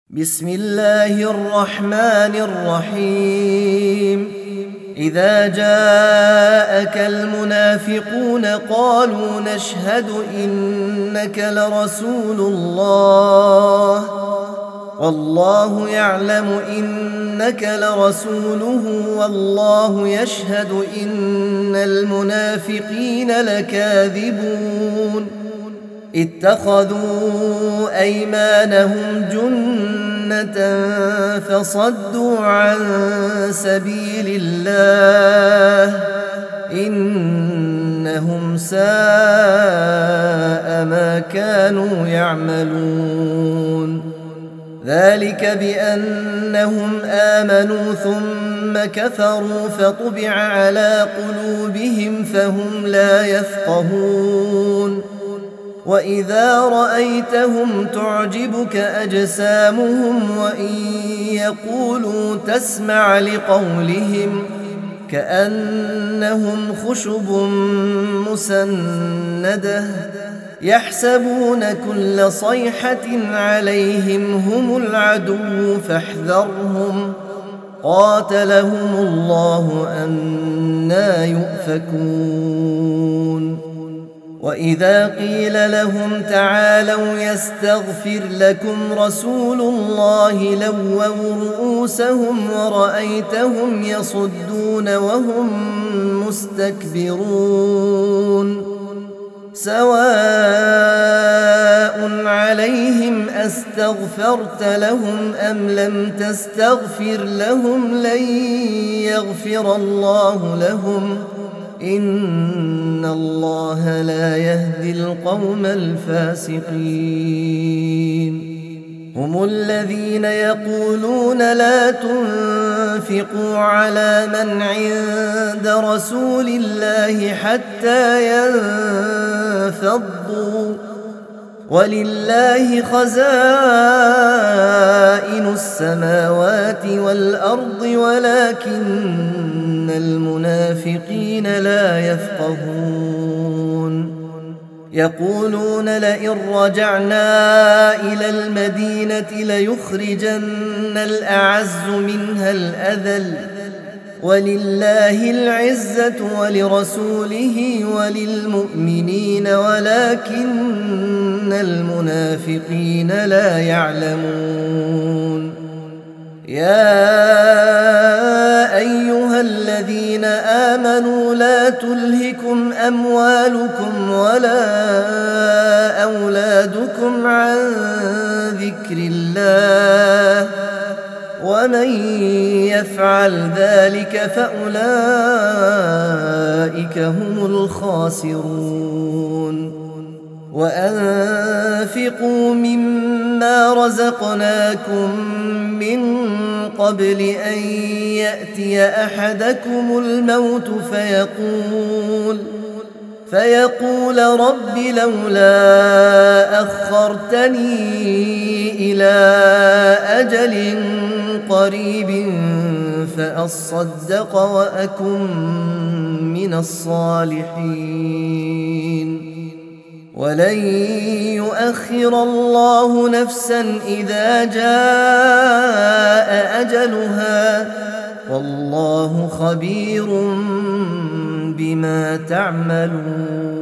بسم الله الرحمن الرحيم إذا جاءك المنافقون قالوا نشهد إنك لرسول الله والله يعلم إنك لرسوله والله يشهد إن المنافقين لكاذبون اتخذوا أيمانهم جنة فصدوا عن سبيل الله إنهم ساء ما كانوا يعملون ذلك بأنهم آمنوا ثم كفروا فطبع على قلوبهم فهم لا يفقهون وإذا رأيتهم تعجبك أجسامهم وإن يقولوا تسمع لقولهم كأنهم خشب مسندة يحسبون كل صيحة عليهم هم العدو فاحذرهم قاتلهم الله أنى يؤفكون وإذا قيل لهم تعالوا يستغفر لكم رسول الله لووا رؤوسهم ورأيتهم يصدون وهم مستكبرون سواء عليهم أستغفرت لهم أم لم تستغفر لهم لن يغفر الله لهم إن الله لا يهدي القوم الفاسقين هم الذين يقولون لا تنفقوا على من عند رسول الله حتى ينفضوا ولله خزائن السماوات والأرض ولكن المنافقين لا يفقهون يقولون لئن رجعنا إلى المدينة ليخرجن الأعز منها الأذل ولله العزة ولرسوله وللمؤمنين ولكن المنافقين لا يعلمون يا أيها الذين آمنوا لا تلهكم أموالكم ولا أولادكم عن ذكر الله ومن يفعل ذلك فأولئك هم الخاسرون وأنفقوا مما رزقناكم من قبل أن يأتي أحدكم الموت فيقول رب لولا أخرتني إلى أجل قريب فأصدق وأكن من الصالحين ولن يؤخر الله نفسا إذا جاء أجلها والله خبير بما تعملون